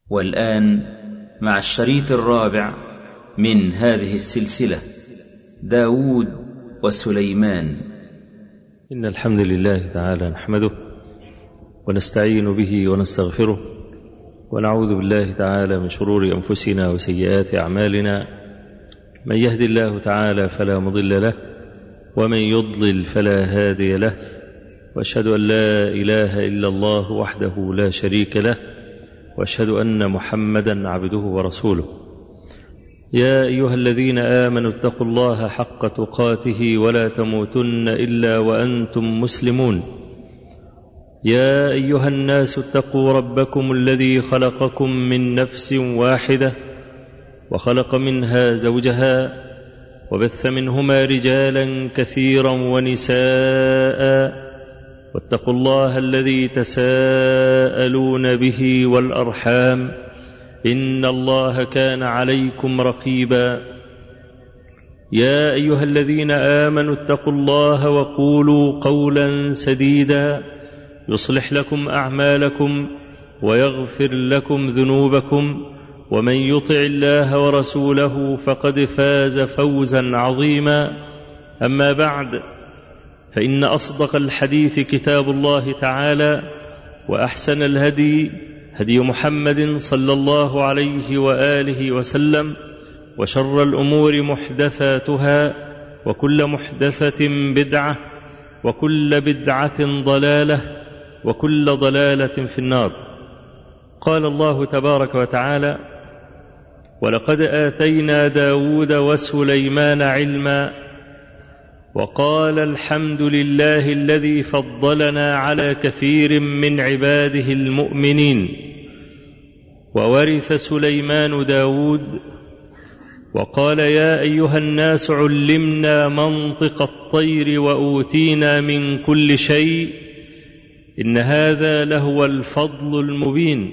والآن مع الشريط الرابع من هذه السلسلة، داود وسليمان. إن الحمد لله تعالى نحمده ونستعين به ونستغفره، ونعوذ بالله تعالى من شرور أنفسنا وسيئات أعمالنا. من يهد الله تعالى فلا مضل له، ومن يضلل فلا هادي له، وأشهد أن لا إله إلا الله وحده لا شريك له، وأشهد أن محمدا عبده ورسوله. يا أيها الذين آمنوا اتقوا الله حق تقاته ولا تموتن إلا وأنتم مسلمون. يا أيها الناس اتقوا ربكم الذي خلقكم من نفس واحدة، وخلق منها زوجها، وبث منهما رجالا كثيرا ونساء، واتقوا الله الذي تساءلون به والأرحام، إن الله كان عليكم رقيبا. يا أيها الذين آمنوا اتقوا الله وقولوا قولا سديدا يصلح لكم أعمالكم ويغفر لكم ذنوبكم، ومن يطع الله ورسوله فقد فاز فوزا عظيما. أما بعد، فإن أصدق الحديث كتاب الله تعالى، وأحسن الهدي هدي محمد صلى الله عليه وآله وسلم، وشر الأمور محدثاتها، وكل محدثة بدعة، وكل بدعة ضلالة، وكل ضلالة في النار. قال الله تبارك وتعالى: ولقد آتينا داود وسليمان علما، وقال الحمد لله الذي فضلنا على كثير من عباده المؤمنين. وورث سليمان داود وقال: يا أيها الناس علمنا منطق الطير وأوتينا من كل شيء، إن هذا لهو الفضل المبين.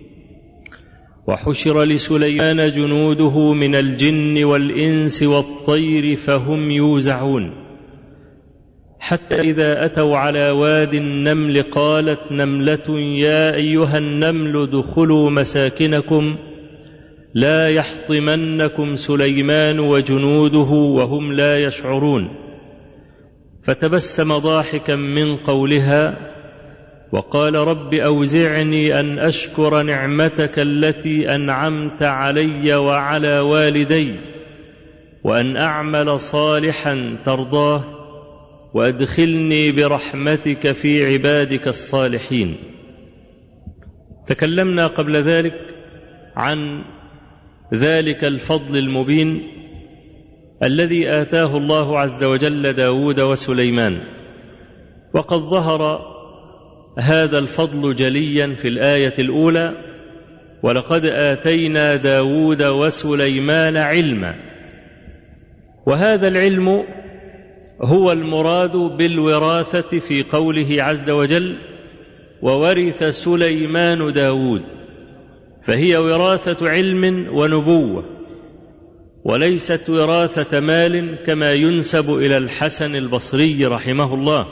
وحشر لسليمان جنوده من الجن والإنس والطير فهم يوزعون، حتى إذا أتوا على واد النمل قالت نملة يا أيها النمل ادخلوا مساكنكم لا يحطمنكم سليمان وجنوده وهم لا يشعرون. فتبسم ضاحكا من قولها وقال: رب أوزعني أن أشكر نعمتك التي أنعمت علي وعلى والدي، وأن أعمل صالحا ترضاه، وأدخلني برحمتك في عبادك الصالحين. تكلمنا قبل ذلك عن ذلك الفضل المبين الذي آتاه الله عز وجل داود وسليمان، وقد ظهر هذا الفضل جليا في الآية الأولى: ولقد آتينا داود وسليمان علما. وهذا العلم هو المراد بالوراثة في قوله عز وجل: وورث سليمان داود، فهي وراثة علم ونبوة، وليست وراثة مال كما ينسب إلى الحسن البصري رحمه الله.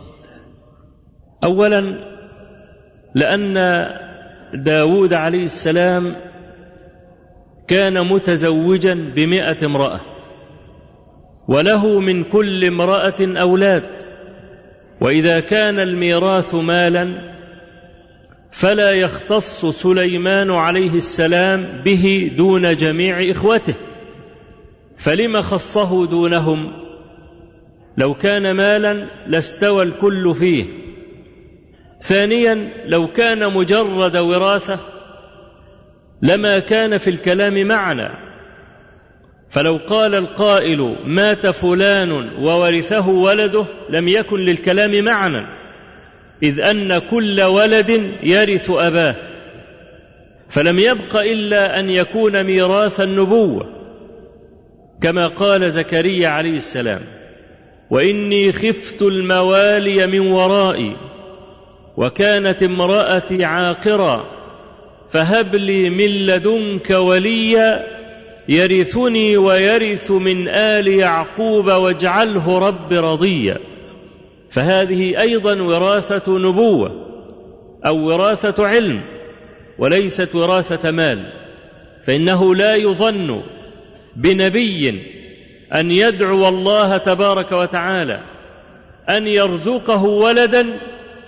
أولا، لأن داود عليه السلام كان متزوجا ب100 امرأة، وله من كل امرأة أولاد، وإذا كان الميراث مالا فلا يختص سليمان عليه السلام به دون جميع إخوته، فلما خصه دونهم؟ لو كان مالا لاستوى الكل فيه. ثانيا، لو كان مجرد وراثة لما كان في الكلام معنى، فلو قال القائل مات فلان وورثه ولده لم يكن للكلام معنى، إذ أن كل ولد يرث أباه، فلم يبق إلا أن يكون ميراث النبوة، كما قال زكريا عليه السلام: وإني خفت الموالي من ورائي وكانت امرأتي عاقرا فهب لي من لدنك وليا يرثني ويرث من آل يعقوب واجعله رب رضيا. فهذه أيضا وراثة نبوة أو وراثة علم، وليست وراثة مال، فإنه لا يظن بنبي أن يدعو الله تبارك وتعالى أن يرزقه ولدا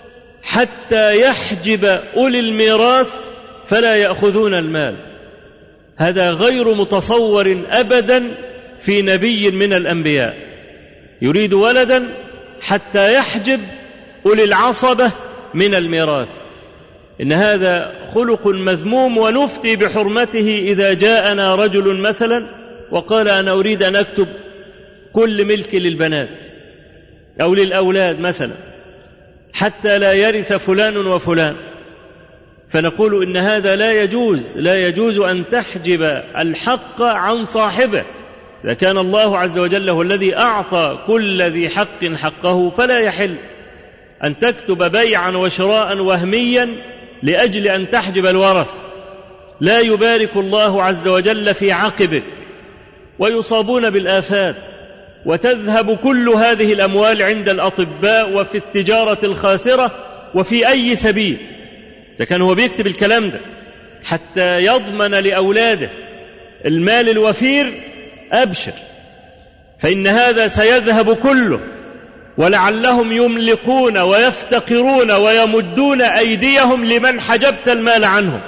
حتى يحجب أولي الميراث فلا يأخذون المال. هذا غير متصور أبدا في نبي من الأنبياء، يريد ولدا حتى يحجب أولي العصبة من الميراث. إن هذا خلق مذموم، ونفتي بحرمته إذا جاءنا رجل مثلا وقال أنا أريد أن أكتب كل ملك للبنات أو للأولاد مثلا حتى لا يرث فلان وفلان، فنقول إن هذا لا يجوز أن تحجب الحق عن صاحبه. إذا كان الله عز وجل هو الذي أعطى كل ذي حق حقه فلا يحل أن تكتب بيعا وشراء وهميا لأجل أن تحجب الورث. لا يبارك الله عز وجل في عقبك، ويصابون بالآفات، وتذهب كل هذه الأموال عند الأطباء وفي التجارة الخاسرة وفي أي سبيل. إذا كان هو بيكتب الكلام ده حتى يضمن لأولاده المال الوفير أبشر، فإن هذا سيذهب كله، ولعلهم يملكون ويفتقرون ويمدون أيديهم لمن حجبت المال عنهم.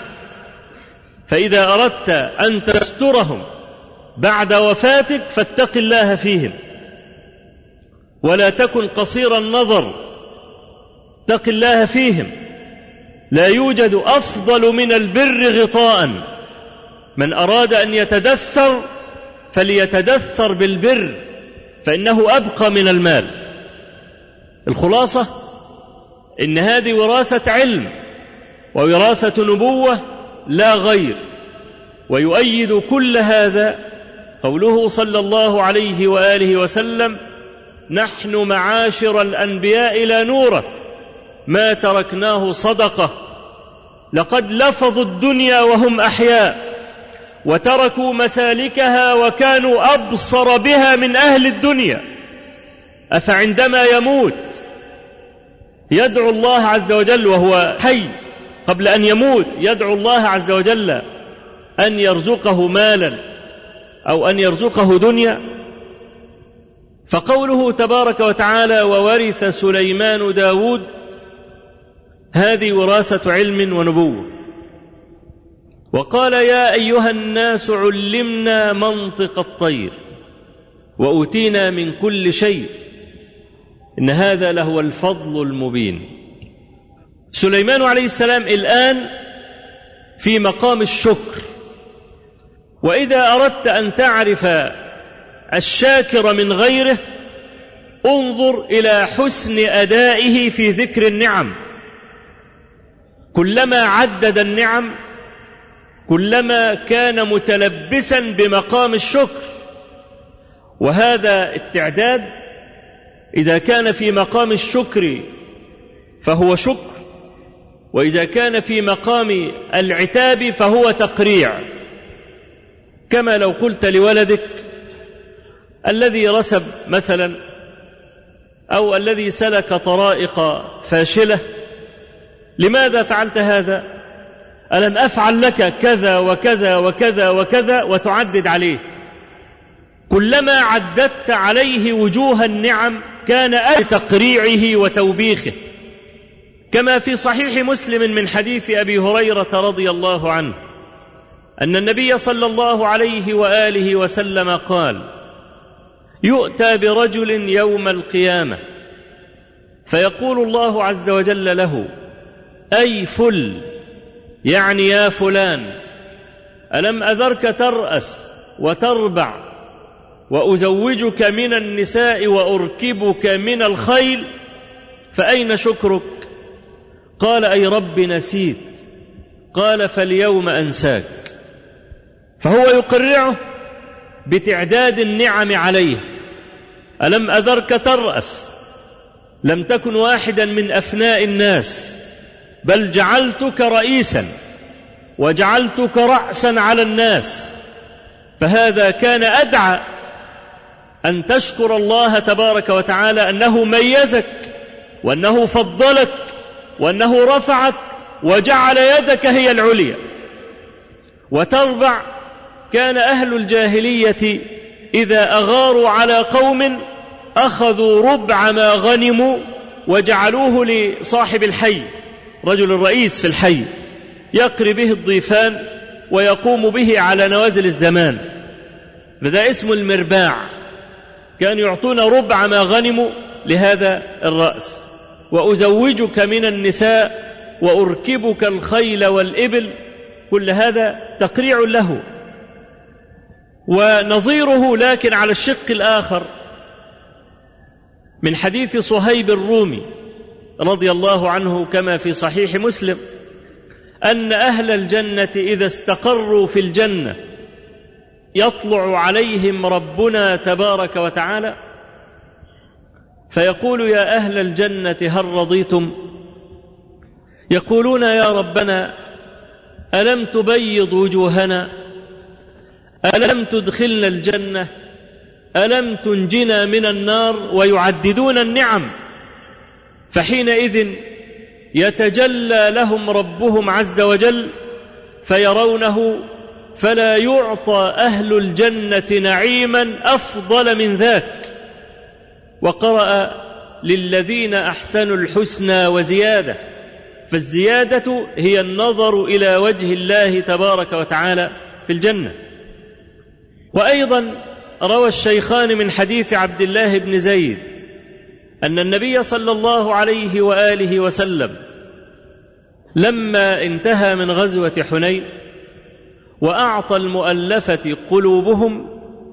فإذا أردت أن تسترهم بعد وفاتك فاتق الله فيهم، ولا تكن قصير النظر، اتق الله فيهم. لا يوجد أفضل من البر غطاء، من أراد أن يتدثر فليتدثر بالبر فإنه أبقى من المال. الخلاصة إن هذه وراثة علم ووراثة نبوة لا غير. ويؤيد كل هذا قوله صلى الله عليه وآله وسلم: نحن معاشر الأنبياء لا نورث ما تركناه صدقة، لقد لفظوا الدنيا وهم أحياء وتركوا مسالكها وكانوا أبصر بها من أهل الدنيا، أفعندما يموت يدعو الله عز وجل وهو حي قبل أن يموت يدعو الله عز وجل أن يرزقه مالا أو أن يرزقه دنيا؟ فقوله تبارك وتعالى: وورث سليمان داود، هذه وراثة علم ونبوة. وقال: يا أيها الناس علمنا منطق الطير وأوتينا من كل شيء، إن هذا لهو الفضل المبين. سليمان عليه السلام الآن في مقام الشكر، وإذا أردت أن تعرف الشاكر من غيره انظر إلى حسن أدائه في ذكر النعم. كلما عدد النعم كلما كان متلبسا بمقام الشكر، وهذا التعداد إذا كان في مقام الشكر فهو شكر، وإذا كان في مقام العتاب فهو تقريع. كما لو قلت لولدك الذي رسب مثلا أو الذي سلك طرائق فاشلة: لماذا فعلت هذا؟ ألم أفعل لك كذا وكذا وكذا وكذا، وتعدد عليه. كلما عددت عليه وجوه النعم كان تقريعه وتوبيخه. كما في صحيح مسلم من حديث أبي هريرة رضي الله عنه أن النبي صلى الله عليه وآله وسلم قال: يؤتى برجل يوم القيامة فيقول الله عز وجل له: أي فل، يعني يا فلان، ألم أذرك ترأس وتربع وأزوجك من النساء وأركبك من الخيل، فأين شكرك؟ قال: أي رب نسيت. قال: فاليوم أنساك. فهو يقرعه بتعداد النعم عليه. ألم أذرك ترأس، لم تكن واحدا من أفناء الناس، بل جعلتك رئيسا وجعلتك رأسا على الناس. فهذا كان أدعى أن تشكر الله تبارك وتعالى أنه ميزك وأنه فضلك وأنه رفعك وجعل يدك هي العليا وتربع. كان أهل الجاهلية إذا أغاروا على قوم أخذوا ربع ما غنموا وجعلوه لصاحب الحي، رجل الرئيس في الحي، يقري به الضيفان ويقوم به على نوازل الزمان، فده اسمه المرباع. كانوا يعطون ربع ما غنموا لهذا الرأس. وأزوجك من النساء وأركبك الخيل والإبل، كل هذا تقريع له. ونظيره لكن على الشق الآخر من حديث صهيب الرومي رضي الله عنه كما في صحيح مسلم أن أهل الجنة إذا استقروا في الجنة يطلع عليهم ربنا تبارك وتعالى فيقول: يا أهل الجنة هل رضيتم؟ يقولون: يا ربنا ألم تبيض وجوهنا؟ ألم تدخلنا الجنة؟ ألم تنجنا من النار؟ ويعددون النعم. فحينئذ يتجلى لهم ربهم عز وجل فيرونه، فلا يعطى أهل الجنة نعيما أفضل من ذاك. وقرأ: للذين أحسنوا الحسنى وزيادة، فالزيادة هي النظر إلى وجه الله تبارك وتعالى في الجنة. وأيضا روى الشيخان من حديث عبد الله بن زيد أن النبي صلى الله عليه وآله وسلم لما انتهى من غزوة حنين وأعطى المؤلفة قلوبهم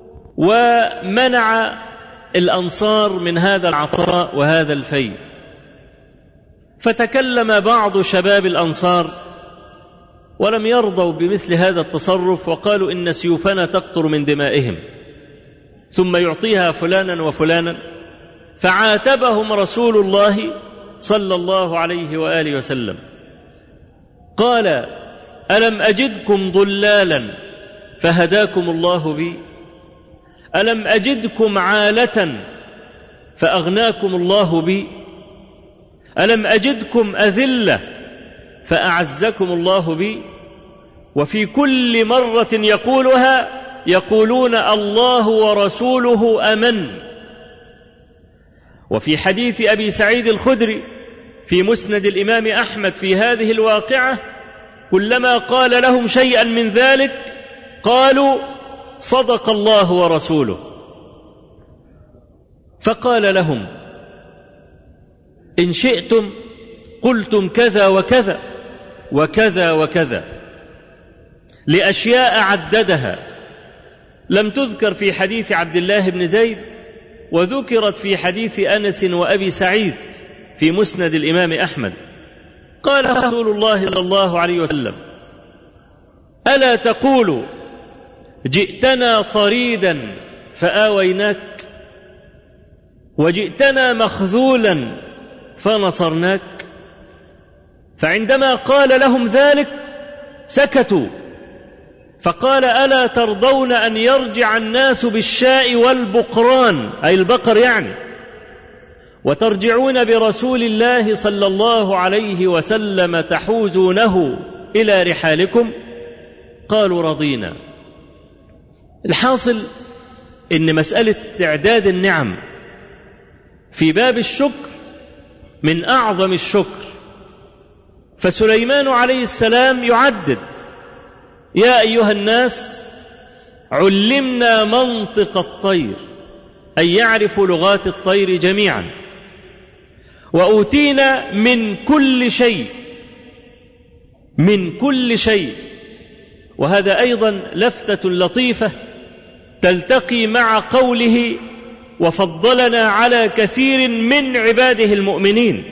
ومنع الأنصار من هذا العطاء وهذا الفيء، فتكلم بعض شباب الأنصار ولم يرضوا بمثل هذا التصرف، وقالوا: إن سيوفنا تقطر من دمائهم، ثم يعطيها فلانا وفلانا. فعاتبهم رسول الله صلى الله عليه وآله وسلم، قال: ألم أجدكم ضلالا فهداكم الله بي؟ ألم أجدكم عالة فأغناكم الله بي؟ ألم أجدكم أذلة فأعزكم الله بي؟ وفي كل مرة يقولها يقولون: الله ورسوله أمن. وفي حديث أبي سعيد الخدري في مسند الإمام أحمد في هذه الواقعة كلما قال لهم شيئا من ذلك قالوا: صدق الله ورسوله. فقال لهم: إن شئتم قلتم كذا وكذا وكذا وكذا، لأشياء عددها لم تذكر في حديث عبد الله بن زيد، وذكرت في حديث أنس وأبي سعيد في مسند الإمام أحمد. قال رسول الله صلى الله عليه وسلم: ألا تقول جئتنا طريدا فآويناك، وجئتنا مخذولا فنصرناك؟ فعندما قال لهم ذلك سكتوا، فقال: ألا ترضون أن يرجع الناس بالشاء والبقران، أي البقر يعني، وترجعون برسول الله صلى الله عليه وسلم تحوزونه إلى رحالكم؟ قالوا: رضينا. الحاصل إن مسألة تعداد النعم في باب الشكر من أعظم الشكر. فسليمان عليه السلام يعدد: يا أيها الناس علمنا منطق الطير، أي يعرف لغات الطير جميعا، وأوتينا من كل شيء، من كل شيء. وهذا أيضا لفتة لطيفة تلتقي مع قوله: وفضلنا على كثير من عباده المؤمنين.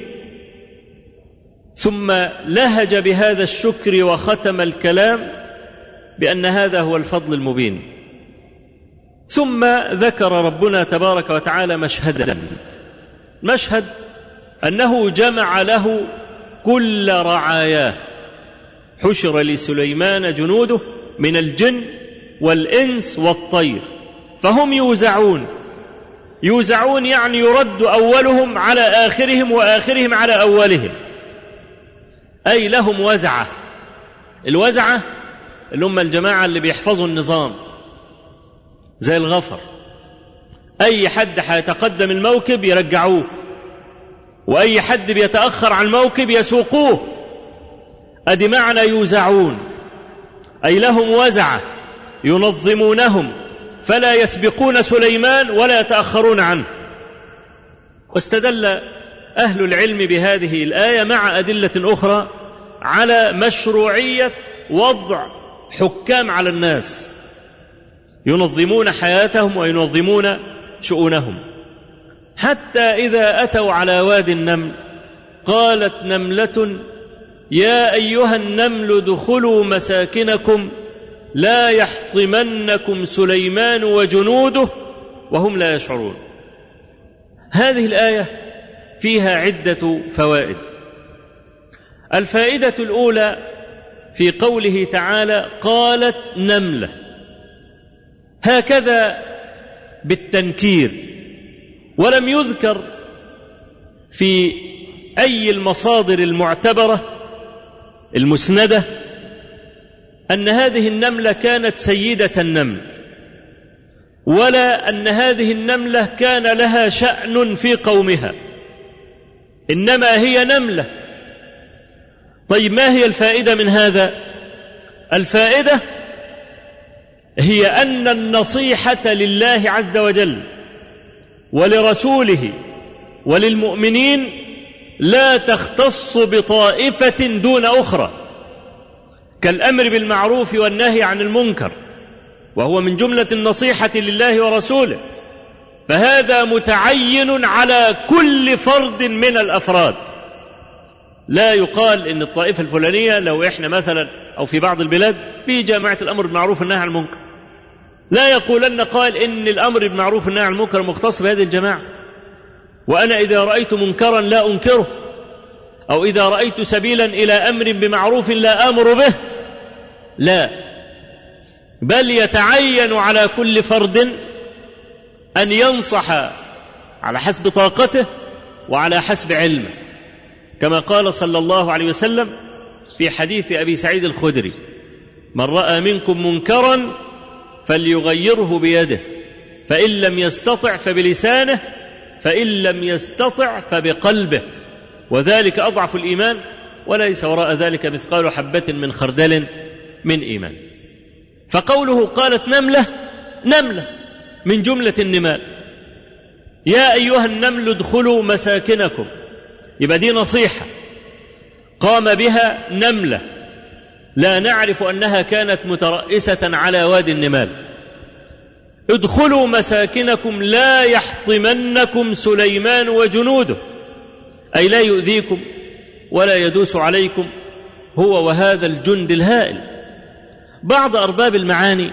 ثم لهج بهذا الشكر وختم الكلام بأن هذا هو الفضل المبين. ثم ذكر ربنا تبارك وتعالى مشهدا، مشهد أنه جمع له كل رعاياه. حشر لسليمان جنوده من الجن والإنس والطير، فهم يوزعون يعني يرد أولهم على آخرهم وآخرهم على أولهم. أي لهم وزعة. الوزعة اللي هم الجماعة اللي بيحفظوا النظام زي الغفر، أي حد هيتقدم الموكب يرجعوه، وأي حد بيتأخر عن الموكب يسوقوه. أدي معنى يوزعون، أي لهم وزعة ينظمونهم فلا يسبقون سليمان ولا يتأخرون عنه. واستدل أهل العلم بهذه الآية مع أدلة أخرى على مشروعية وضع حكام على الناس ينظمون حياتهم وينظمون شؤونهم. حتى إذا أتوا على وادي النمل قالت نملة يا أيها النمل ادخلوا مساكنكم لا يحطمنكم سليمان وجنوده وهم لا يشعرون. هذه الآية فيها عدة فوائد. الفائدة الأولى في قوله تعالى قالت نملة، هكذا بالتنكير، ولم يذكر في أي المصادر المعتبرة المسندة أن هذه النملة كانت سيدة النمل، ولا أن هذه النملة كان لها شأن في قومها، إنما هي نملة. طيب ما هي الفائدة من هذا؟ الفائدة هي أن النصيحة لله عز وجل ولرسوله وللمؤمنين لا تختص بطائفة دون أخرى، كالأمر بالمعروف والنهي عن المنكر، وهو من جملة النصيحة لله ورسوله، فهذا متعين على كل فرد من الأفراد. لا يقال إن الطائفة الفلانية، لو إحنا مثلا أو في بعض البلاد في جامعة الأمر بالمعروف والنهي عن المنكر، لا يقولن قال إن الأمر بالمعروف والنهي عن المنكر مختص بهذه الجماعة، وأنا إذا رأيت منكرا لا أنكره، أو إذا رأيت سبيلا إلى أمر بمعروف لا آمر به. لا، بل يتعين على كل فرد أن ينصح على حسب طاقته وعلى حسب علمه، كما قال صلى الله عليه وسلم في حديث أبي سعيد الخدري: من رأى منكم منكرا فليغيره بيده، فإن لم يستطع فبلسانه، فإن لم يستطع فبقلبه، وذلك أضعف الإيمان، وليس وراء ذلك مثقال حبة من خردل من إيمان. فقوله قالت نملة، نملة من جملة النمال. يا أيها النمل ادخلوا مساكنكم، يبقى دي نصيحة قام بها نملة، لا نعرف أنها كانت مترأسة على وادي النمال. ادخلوا مساكنكم لا يحطمنكم سليمان وجنوده، أي لا يؤذيكم ولا يدوس عليكم هو وهذا الجند الهائل. بعض أرباب المعاني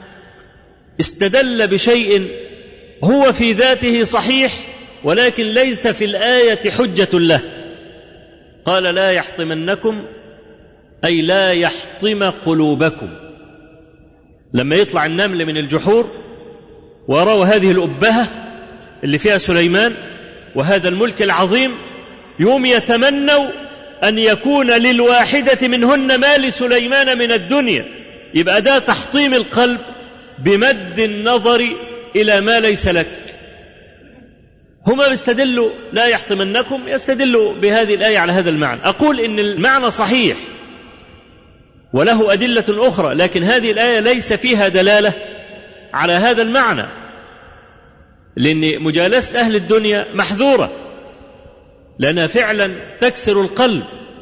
استدل بشيء هو في ذاته صحيح ولكن ليس في الآية حجة له. قال لا يحطمنكم أي لا يحطم قلوبكم. لما يطلع النمل من الجحور وروا هذه الأبهة اللي فيها سليمان وهذا الملك العظيم، يوم يتمنوا أن يكون للواحدة منهن ما لسليمان من الدنيا. يبقى ده تحطيم القلب بمد النظر إلى ما ليس لك. هما بيستدلوا لا يحطمنكم، يستدلوا بهذه الآية على هذا المعنى. أقول إن المعنى صحيح وله أدلة أخرى، لكن هذه الآية ليس فيها دلالة على هذا المعنى، لأن مجالسة أهل الدنيا محذورة لأنها فعلا تكسر القلب.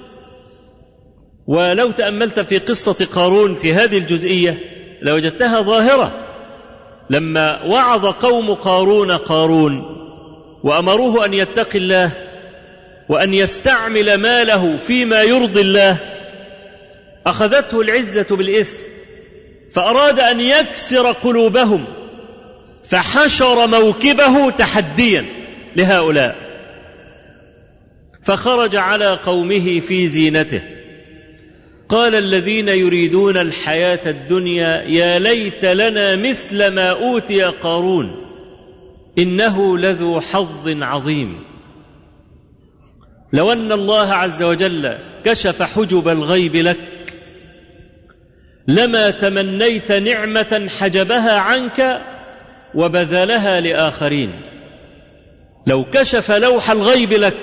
ولو تأملت في قصة قارون في هذه الجزئية لوجدتها ظاهرة. لما وعظ قوم قارون وأمروه أن يتقي الله وأن يستعمل ماله فيما يرضي الله، أخذته العزة بالإثم فأراد أن يكسر قلوبهم، فحشر موكبه تحديا لهؤلاء، فخرج على قومه في زينته قال الذين يريدون الحياة الدنيا يا ليت لنا مثل ما أوتي قارون إنه لذو حظ عظيم. لو أن الله عز وجل كشف حجب الغيب لك لما تمنيت نعمة حجبها عنك وبذلها لآخرين. لو كشف لوح الغيب لك،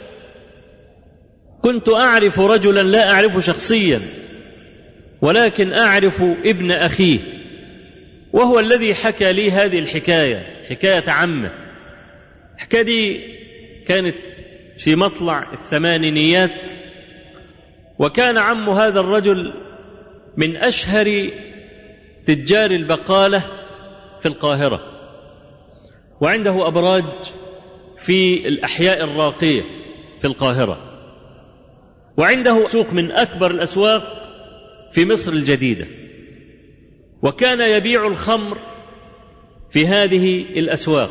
كنت أعرف رجلا لا أعرفه شخصيا ولكن أعرف ابن أخيه، وهو الذي حكى لي هذه الحكاية، حكاية عمه. الحكاية دي كانت في مطلع الثمانينيات، وكان عم هذا الرجل من أشهر تجار البقالة في القاهرة، وعنده أبراج في الأحياء الراقية في القاهرة، وعنده سوق من أكبر الأسواق في مصر الجديدة، وكان يبيع الخمر في هذه الأسواق.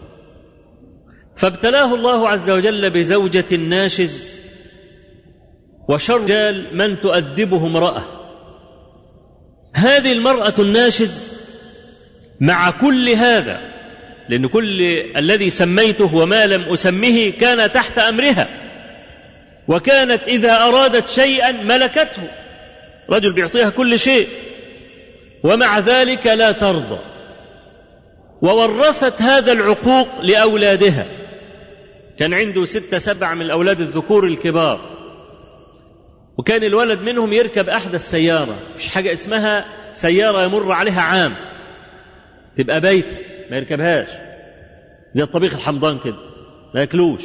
فابتلاه الله عز وجل بزوجة ناشز، وشر رجال من تؤدبه امرأة. هذه المرأة الناشز مع كل هذا، لأن كل الذي سميته وما لم أسمه كان تحت أمرها، وكانت إذا أرادت شيئا ملكته، رجل بيعطيها كل شيء، ومع ذلك لا ترضى، وورثت هذا العقوق لأولادها. كان عنده 6 7 من الأولاد الذكور الكبار، وكان الولد منهم يركب أحدث سيارة، مش حاجة اسمها سيارة يمر عليها عام تبقى بيت ما يركبهاش، زي الطبيخ الحمضان كده ما ياكلوش.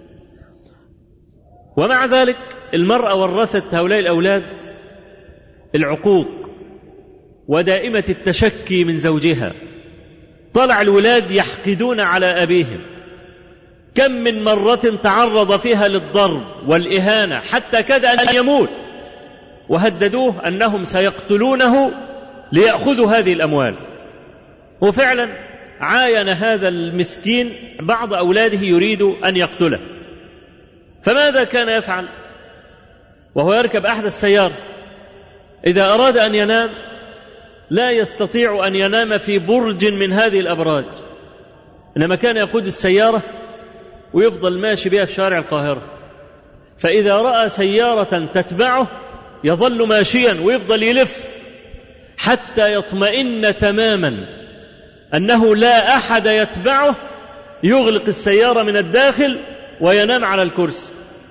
ومع ذلك المرأة ورثت هؤلاء الأولاد العقوق ودائمة التشكي من زوجها. طلع الولاد يحقدون على أبيهم، كم من مرة تعرض فيها للضرب والإهانة حتى كاد أن يموت، وهددوه أنهم سيقتلونه ليأخذوا هذه الأموال. وفعلا عاين هذا المسكين بعض أولاده يريد أن يقتله، فماذا كان يفعل وهو يركب أحدث السيارة؟ إذا أراد أن ينام لا يستطيع أن ينام في برج من هذه الأبراج، إنما كان يقود السيارة ويفضل ماشي بها في شارع القاهرة، فإذا رأى سيارة تتبعه يظل ماشيا ويفضل يلف حتى يطمئن تماما أنه لا أحد يتبعه، يغلق السيارة من الداخل وينام على الكرسي.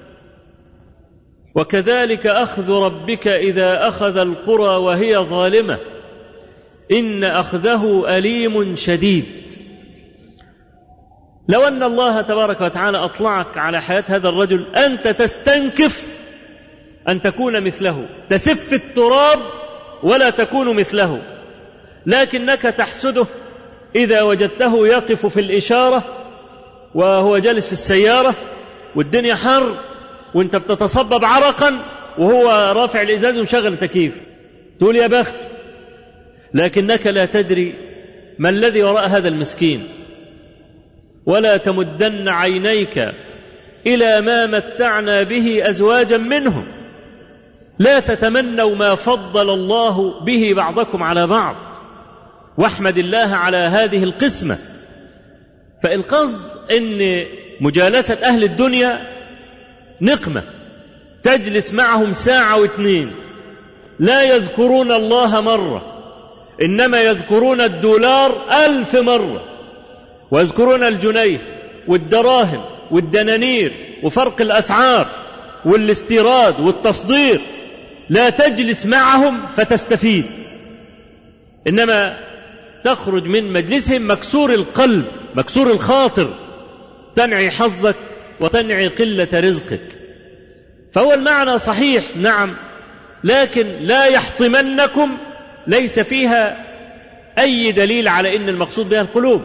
وكذلك أخذ ربك إذا أخذ القرى وهي ظالمة إن أخذه أليم شديد. لو أن الله تبارك وتعالى أطلعك على حياة هذا الرجل أنت تستنكف أن تكون مثله، تسف التراب ولا تكون مثله، لكنك تحسده إذا وجدته يقف في الإشارة وهو جالس في السيارة والدنيا حر وانت بتتصبب عرقا وهو رافع الإزاز ومشغل التكييف، تقول يا بخت، لكنك لا تدري ما الذي وراء هذا المسكين. ولا تمدن عينيك إلى ما متعنا به أزواجا منهم، لا تتمنوا ما فضل الله به بعضكم على بعض، واحمد الله على هذه القسمة. فالقصد أن مجالسة أهل الدنيا نقمة، تجلس معهم ساعة و2 لا يذكرون الله مرة، إنما يذكرون الدولار 1000 مرة، ويذكرون الجنيه والدراهم والدنانير وفرق الأسعار والاستيراد والتصدير. لا تجلس معهم فتستفيد، إنما تخرج من مجلسهم مكسور القلب مكسور الخاطر، تنعي حظك وتنعي قلة رزقك. فهو المعنى صحيح نعم، لكن لا يحطمنكم ليس فيها أي دليل على أن المقصود بها القلوب.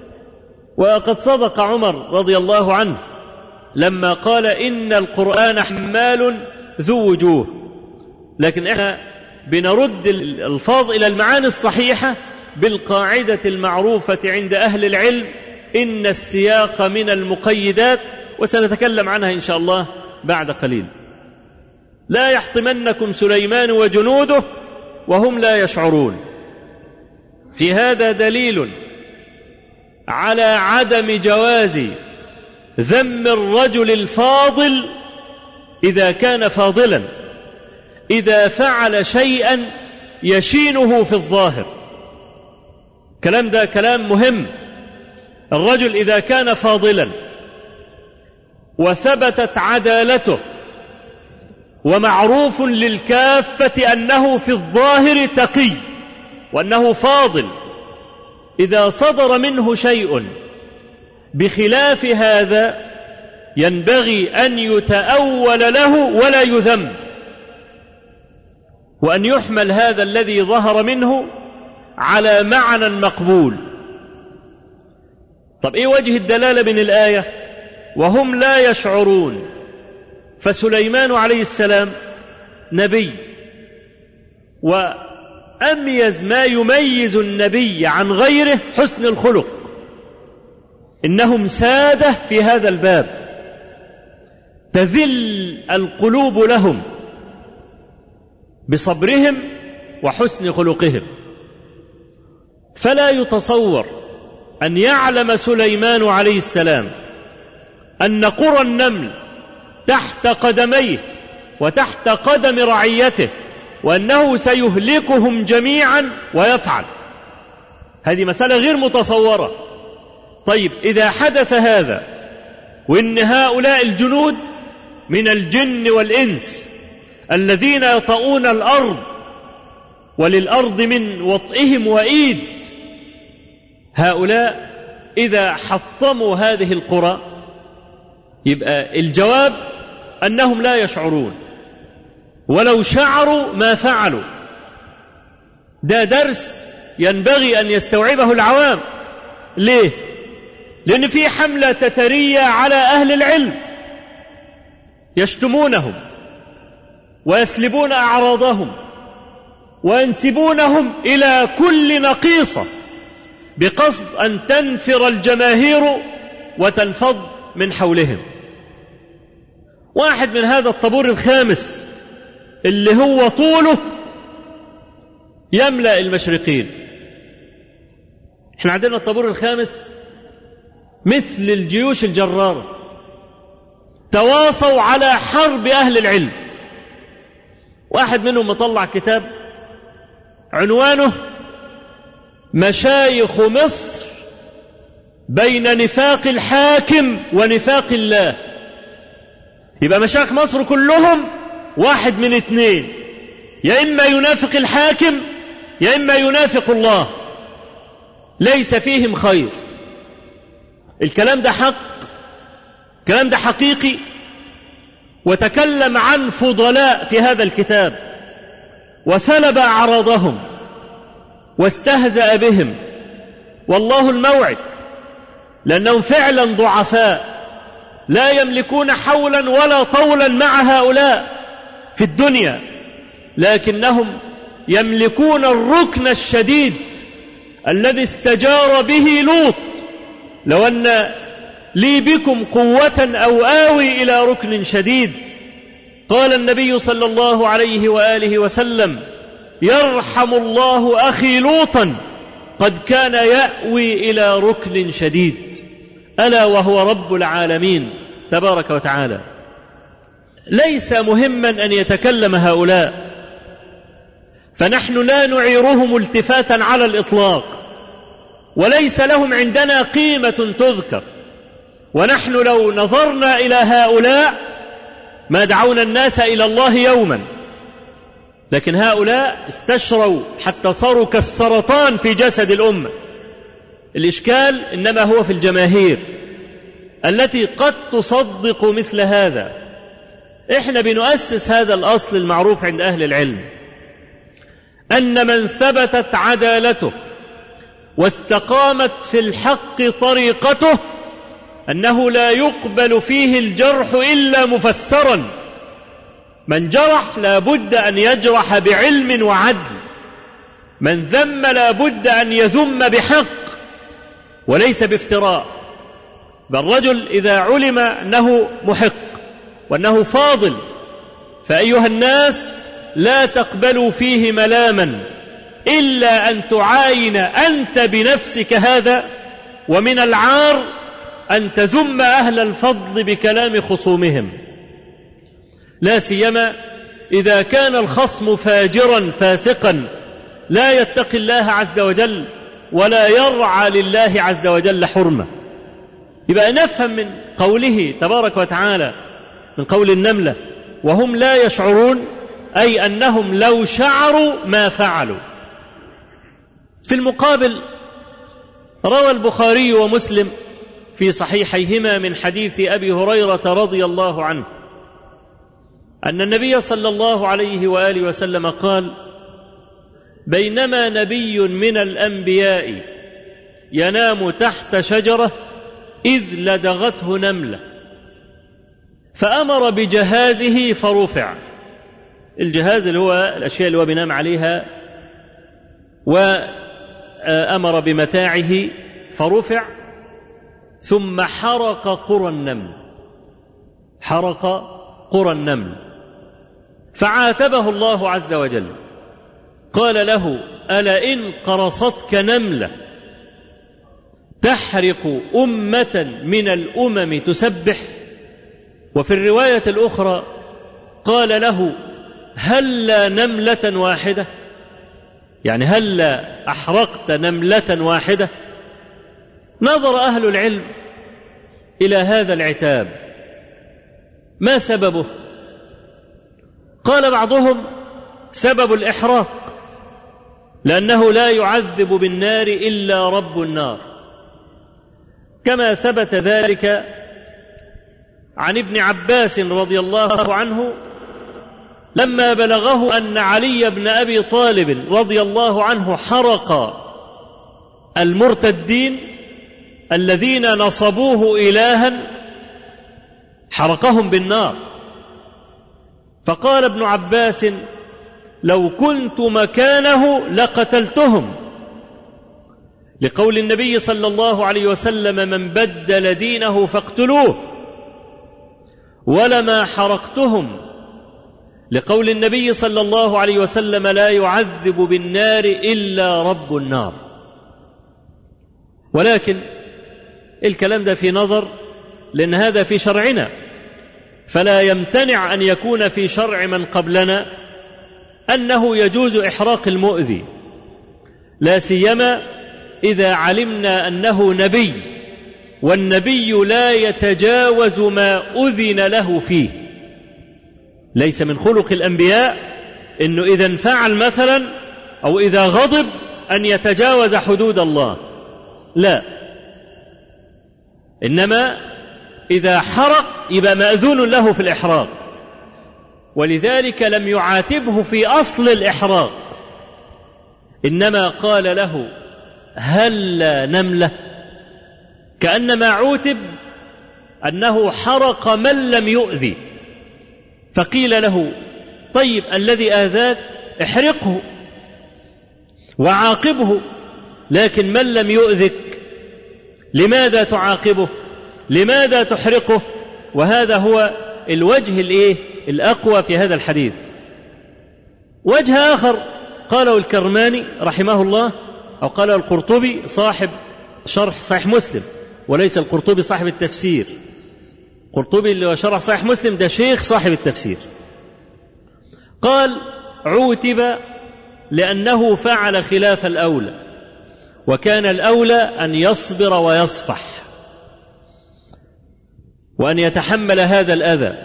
وقد صدق عمر رضي الله عنه لما قال إن القرآن حمال ذو وجوه، لكن احنا بنرد الألفاظ إلى المعاني الصحيحة بالقاعدة المعروفة عند أهل العلم إن السياق من المقيدات، وسنتكلم عنها إن شاء الله بعد قليل. لا يحطمنكم سليمان وجنوده وهم لا يشعرون. في هذا دليل على عدم جواز ذم الرجل الفاضل إذا كان فاضلا إذا فعل شيئا يشينه في الظاهر. كلام ده كلام مهم. الرجل إذا كان فاضلا وثبتت عدالته ومعروف للكافة أنه في الظاهر تقي وأنه فاضل، إذا صدر منه شيء بخلاف هذا ينبغي أن يتأول له ولا يذم، وأن يحمل هذا الذي ظهر منه على معنى مقبول. طب إيه وجه الدلالة من الآية؟ وهم لا يشعرون. فسليمان عليه السلام نبي، وأميز ما يميز النبي عن غيره حسن الخلق. إنهم سادة في هذا الباب، تذل القلوب لهم بصبرهم وحسن خلقهم. فلا يتصور أن يعلم سليمان عليه السلام أن قرى النمل تحت قدميه وتحت قدم رعيته، وأنه سيهلكهم جميعا ويفعل. هذه مسألة غير متصورة. طيب إذا حدث هذا وإن هؤلاء الجنود من الجن والإنس الذين يطؤون الأرض وللأرض من وطئهم وإيد، هؤلاء إذا حطموا هذه القرى يبقى الجواب أنهم لا يشعرون، ولو شعروا ما فعلوا. ده درس ينبغي أن يستوعبه العوام. ليه؟ لأن في حملة تترية على أهل العلم، يشتمونهم ويسلبون أعراضهم وينسبونهم إلى كل نقيصة بقصد أن تنفر الجماهير وتنفض من حولهم. واحد من هذا الطابور الخامس اللي هو طوله يملأ المشرقين. احنا عندنا الطابور الخامس مثل الجيوش الجرارة، تواصوا على حرب أهل العلم. واحد منهم مطلع كتاب عنوانه مشايخ مصر بين نفاق الحاكم ونفاق الله. يبقى مشايخ مصر كلهم واحد من اثنين، يا إما ينافق الحاكم يا إما ينافق الله، ليس فيهم خير. الكلام ده حق، الكلام ده حقيقي. وتكلم عن فضلاء في هذا الكتاب وسلب أعراضهم واستهزأ بهم، والله الموعد، لأنهم فعلا ضعفاء لا يملكون حولا ولا طولا مع هؤلاء في الدنيا، لكنهم يملكون الركن الشديد الذي استجار به لوط: لو أن لي بكم قوة أو آوي إلى ركن شديد. قال النبي صلى الله عليه وآله وسلم: يرحم الله أخي لوطا قد كان يأوي إلى ركن شديد، ألا وهو رب العالمين تبارك وتعالى. ليس مهما أن يتكلم هؤلاء، فنحن لا نعيرهم التفاتا على الإطلاق، وليس لهم عندنا قيمة تذكر. ونحن لو نظرنا إلى هؤلاء ما دعونا الناس إلى الله يوما، لكن هؤلاء استشروا حتى صاروا كالسرطان في جسد الأمة. الإشكال إنما هو في الجماهير التي قد تصدق مثل هذا. إحنا بنؤسس هذا الأصل المعروف عند أهل العلم، أن من ثبتت عدالته واستقامت في الحق طريقته أنه لا يقبل فيه الجرح إلا مفسرا. من جرح لا بد أن يجرح بعلم وعدل، من ذم لا بد أن يذم بحق وليس بافتراء. بل الرجل إذا علم أنه محق وأنه فاضل فأيها الناس لا تقبلوا فيه ملاما إلا أن تعاين أنت بنفسك هذا، ومن العار أن تذم أهل الفضل بكلام خصومهم. لا سيما إذا كان الخصم فاجرا فاسقا لا يتقي الله عز وجل ولا يرعى لله عز وجل حرمة. يبقى نفهم من قوله تبارك وتعالى من قول النملة وهم لا يشعرون، أي أنهم لو شعروا ما فعلوا. في المقابل روى البخاري ومسلم في صحيحيهما من حديث أبي هريرة رضي الله عنه أن النبي صلى الله عليه وآله وسلم قال: بينما نبي من الأنبياء ينام تحت شجرة إذ لدغته نملة فأمر بجهازه فرفع. الجهاز اللي هو الأشياء اللي هو بينام عليها، وأمر بمتاعه فرفع، ثم حرق قرى النمل، حرق قرى النمل، فعاتبه الله عز وجل قال له: ألا إن قرصتك نملة تحرق أمة من الأمم تسبح؟ وفي الرواية الأخرى قال له: هلا نملة واحدة، يعني هلا أحرقت نملة واحدة. نظر أهل العلم إلى هذا العتاب، ما سببه؟ قال بعضهم: سبب الإحراق، لأنه لا يعذب بالنار إلا رب النار، كما ثبت ذلك عن ابن عباس رضي الله عنه لما بلغه أن علي بن أبي طالب رضي الله عنه حرق المرتدين الذين نصبوه إلها، حرقهم بالنار. فقال ابن عباس: لو كنت مكانه لقتلتهم، لقول النبي صلى الله عليه وسلم: من بدل دينه فاقتلوه، ولما حرقتهم، لقول النبي صلى الله عليه وسلم: لا يعذب بالنار إلا رب النار. ولكن الكلام ده في نظر، لأن هذا في شرعنا، فلا يمتنع أن يكون في شرع من قبلنا أنه يجوز إحراق المؤذي، لا سيما إذا علمنا أنه نبي، والنبي لا يتجاوز ما أذن له فيه. ليس من خلق الأنبياء إنه إذا انفعل مثلا أو إذا غضب أن يتجاوز حدود الله، لا، إنما إذا حرق يبقى مأذون له في الإحراق، ولذلك لم يعاتبه في أصل الإحراق، إنما قال له: هلا نملة، كأنما عوتب أنه حرق من لم يؤذي. فقيل له: طيب الذي آذاك احرقه وعاقبه، لكن من لم يؤذك لماذا تعاقبه؟ لماذا تحرقه؟ وهذا هو الوجه الأقوى في هذا الحديث. وجه آخر قاله الكرماني رحمه الله، أو قاله القرطبي صاحب شرح صحيح مسلم، وليس القرطبي صاحب التفسير. القرطبي اللي هو شرح صحيح مسلم ده شيخ صاحب التفسير. قال: عوتب لأنه فعل خلاف الأولى، وكان الأولى أن يصبر ويصفح وأن يتحمل هذا الأذى.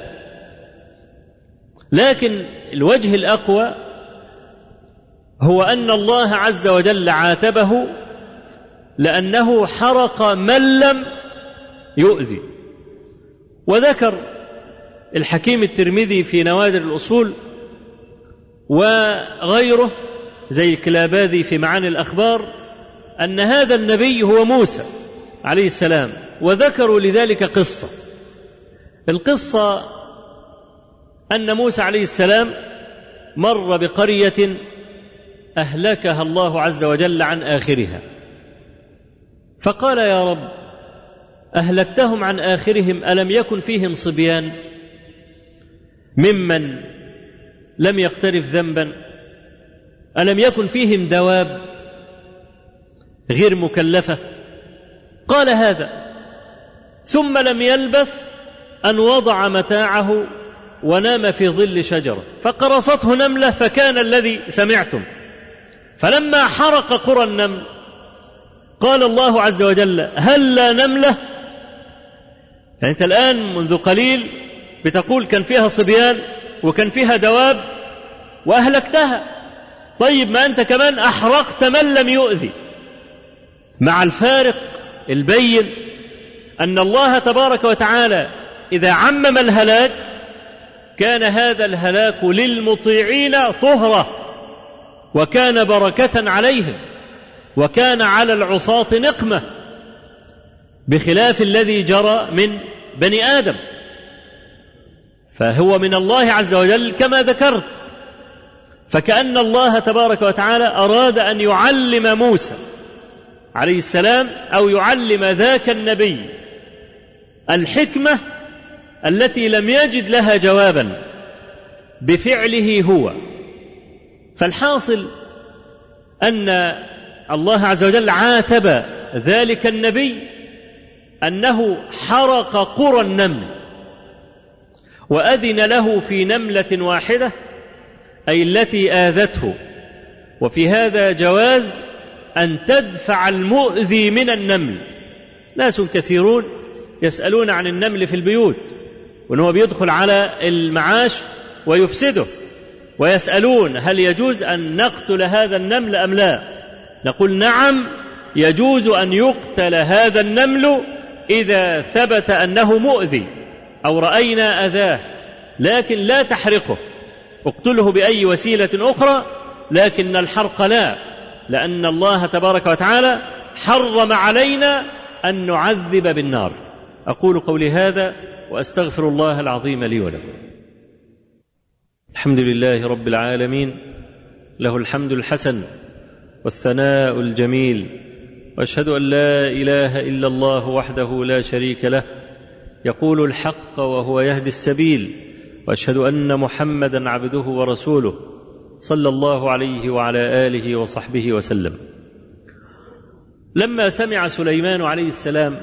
لكن الوجه الأقوى هو أن الله عز وجل عاتبه لأنه حرق من لم يؤذي. وذكر الحكيم الترمذي في نوادر الأصول وغيره زي الكلاباذي في معاني الأخبار أن هذا النبي هو موسى عليه السلام، وذكروا لذلك قصة. القصة أن موسى عليه السلام مر بقرية أهلكها الله عز وجل عن آخرها، فقال: يا رب، أهلكتهم عن آخرهم، ألم يكن فيهم صبيان ممن لم يقترف ذنبا؟ ألم يكن فيهم دواب غير مكلفة؟ قال هذا، ثم لم يلبث أن وضع متاعه ونام في ظل شجرة فقرصته نملة فكان الذي سمعتم. فلما حرق قرى النمل قال الله عز وجل هل لا نملة؟ يعني أنت الآن منذ قليل بتقول كان فيها صبيان وكان فيها دواب وأهلكتها، طيب ما أنت كمان أحرقت من لم يؤذي، مع الفارق البين أن الله تبارك وتعالى إذا عمم الهلاك كان هذا الهلاك للمطيعين طهرة وكان بركة عليهم، وكان على العصاة نقمة، بخلاف الذي جرى من بني آدم. فهو من الله عز وجل كما ذكرت. فكأن الله تبارك وتعالى أراد أن يعلم موسى عليه السلام أو يعلم ذاك النبي الحكمة التي لم يجد لها جوابا بفعله هو. فالحاصل أن الله عز وجل عاتب ذلك النبي أنه حرق قرى النمل وأذن له في نملة واحدة أي التي آذته. وفي هذا جواز أن تدفع المؤذي من النمل. ناس كثيرون يسألون عن النمل في البيوت وأنه بيدخل على المعاش ويفسده، ويسألون هل يجوز أن نقتل هذا النمل أم لا؟ نقول نعم، يجوز أن يقتل هذا النمل إذا ثبت أنه مؤذي أو رأينا أذاه، لكن لا تحرقه، اقتله بأي وسيلة أخرى، لكن الحرق لا، لأن الله تبارك وتعالى حرم علينا أن نعذب بالنار. أقول قولي هذا وأستغفر الله العظيم لي ولكم. الحمد لله رب العالمين، له الحمد الحسن والثناء الجميل، وأشهد أن لا إله إلا الله وحده لا شريك له يقول الحق وهو يهدي السبيل، وأشهد أن محمدا عبده ورسوله صلى الله عليه وعلى آله وصحبه وسلم. لما سمع سليمان عليه السلام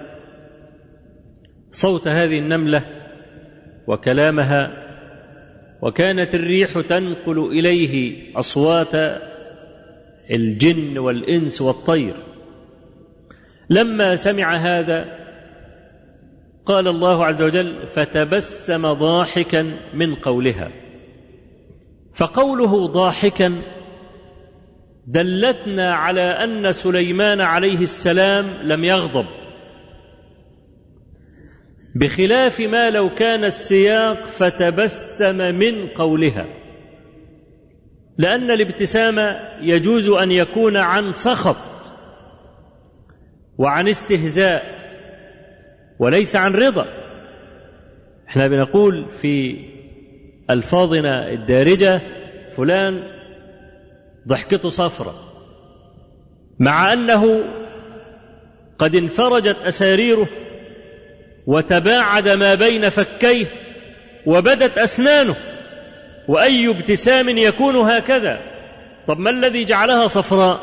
صوت هذه النملة وكلامها، وكانت الريح تنقل إليه أصوات الجن والإنس والطير، لما سمع هذا قال الله عز وجل فتبسم ضاحكا من قولها. فقوله ضاحكا دلتنا على أن سليمان عليه السلام لم يغضب، بخلاف ما لو كان السياق فتبسم من قولها، لأن الابتسام يجوز أن يكون عن سخط وعن استهزاء وليس عن رضا. احنا بنقول في ألفاظنا الدارجة فلان ضحكته صفرة، مع أنه قد انفرجت أساريره وتباعد ما بين فكيه وبدت أسنانه، وأي ابتسام يكون هكذا؟ طب ما الذي جعلها صفراء؟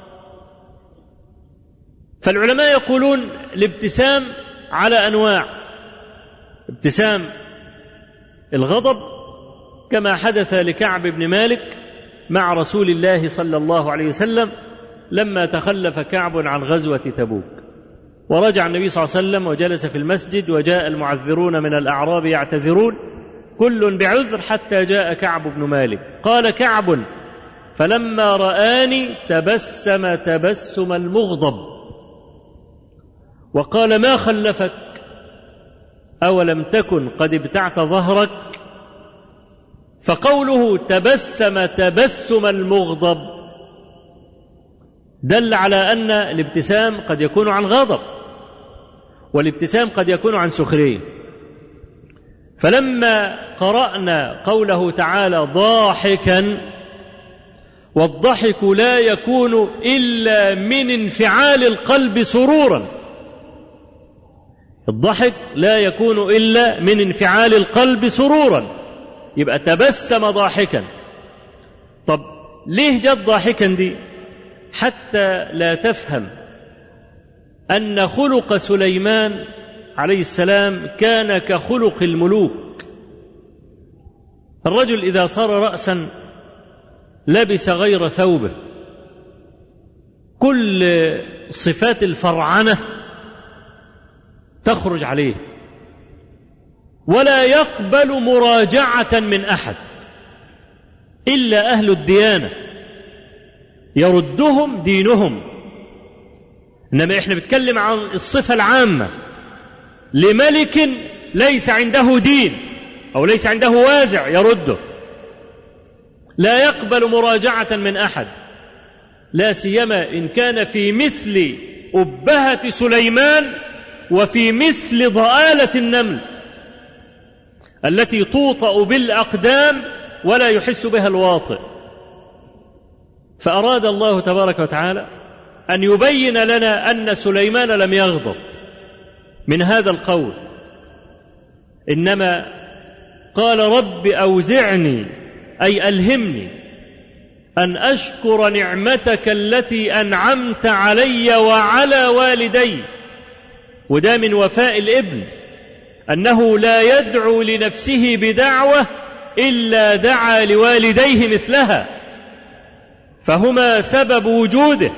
فالعلماء يقولون الابتسام على أنواع: ابتسام الغضب كما حدث لكعب بن مالك مع رسول الله صلى الله عليه وسلم لما تخلف كعب عن غزوة تبوك، ورجع النبي صلى الله عليه وسلم وجلس في المسجد، وجاء المعذرون من الأعراب يعتذرون كل بعذر حتى جاء كعب بن مالك. قال كعب: فلما رآني تبسم تبسم المغضب، وقال: ما خلفك؟ أولم تكن قد ابتعت ظهرك؟ فقوله تبسم تبسم المغضب دل على أن الابتسام قد يكون عن غضب، والابتسام قد يكون عن سخرية. فلما قرأنا قوله تعالى ضاحكا، والضحك لا يكون إلا من انفعال القلب سرورا، الضحك لا يكون إلا من انفعال القلب سرورا، يبقى تبسم ضاحكا. طب ليه جد ضاحكا دي؟ حتى لا تفهم أن خلق سليمان عليه السلام كان كخلق الملوك، الرجل إذا صار رأسا لبس غير ثوبه، كل صفات الفرعنة تخرج عليه، ولا يقبل مراجعة من أحد إلا أهل الديانة يردهم دينهم. إنما إحنا بنتكلم عن الصفة العامة لملك ليس عنده دين أو ليس عنده وازع يرده، لا يقبل مراجعة من أحد، لا سيما إن كان في مثل أبهة سليمان وفي مثل ضآلة النمل التي توطأ بالأقدام ولا يحس بها الواطئ. فأراد الله تبارك وتعالى أن يبين لنا أن سليمان لم يغضب من هذا القول، إنما قال رب أوزعني أي ألهمني أن أشكر نعمتك التي أنعمت علي وعلى والدي. وده من وفاء الابن أنه لا يدعو لنفسه بدعوة إلا دعا لوالديه مثلها، فهما سبب وجوده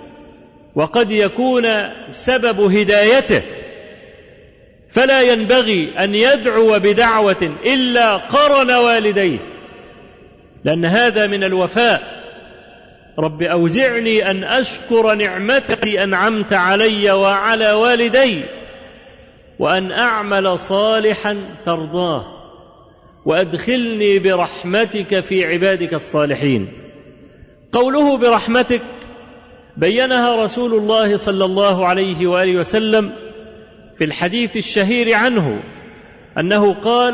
وقد يكون سبب هدايته، فلا ينبغي أن يدعو بدعوة إلا قرن والديه، لأن هذا من الوفاء. رب أوزعني أن أشكر نعمتك أنعمت علي وعلى والدي وأن أعمل صالحا ترضاه وأدخلني برحمتك في عبادك الصالحين. قوله برحمتك بينها رسول الله صلى الله عليه وآله وسلم في الحديث الشهير عنه أنه قال: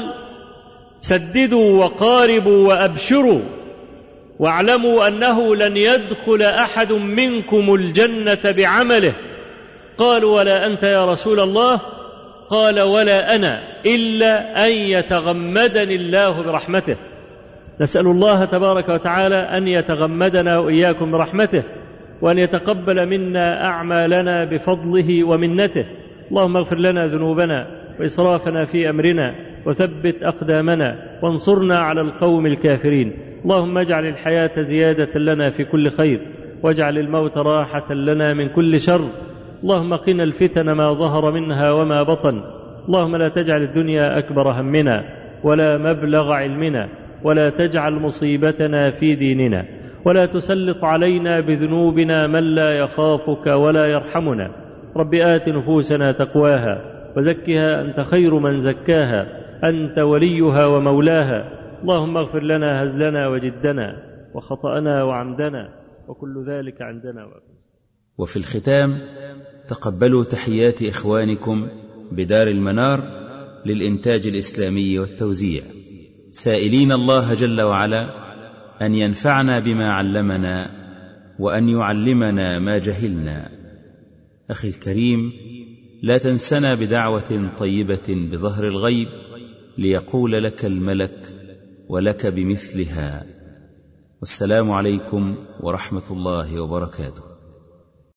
سددوا وقاربوا وأبشروا واعلموا أنه لن يدخل أحد منكم الجنة بعمله. قالوا: ولا أنت يا رسول الله؟ قال: ولا أنا إلا أن يتغمدني الله برحمته. نسأل الله تبارك وتعالى أن يتغمدنا وإياكم برحمته، وأن يتقبل منا أعمالنا بفضله ومنته. اللهم اغفر لنا ذنوبنا وإسرافنا في أمرنا وثبت أقدامنا وانصرنا على القوم الكافرين. اللهم اجعل الحياة زيادة لنا في كل خير، واجعل الموت راحة لنا من كل شر. اللهم قنا الفتن ما ظهر منها وما بطن. اللهم لا تجعل الدنيا أكبر همنا ولا مبلغ علمنا، ولا تجعل مصيبتنا في ديننا، ولا تسلط علينا بذنوبنا من لا يخافك ولا يرحمنا. رب آت نفوسنا تقواها وزكها أنت خير من زكاها، أنت وليها ومولاها. اللهم اغفر لنا هزلنا وجدنا وخطأنا وعمدنا وكل ذلك عندنا. وفي الختام تقبلوا تحيات إخوانكم بدار المنار للإنتاج الإسلامي والتوزيع، سائلين الله جل وعلا أن ينفعنا بما علمنا وأن يعلمنا ما جهلنا. أخي الكريم، لا تنسنا بدعوة طيبة بظهر الغيب ليقول لك الملك ولك بمثلها. والسلام عليكم ورحمة الله وبركاته.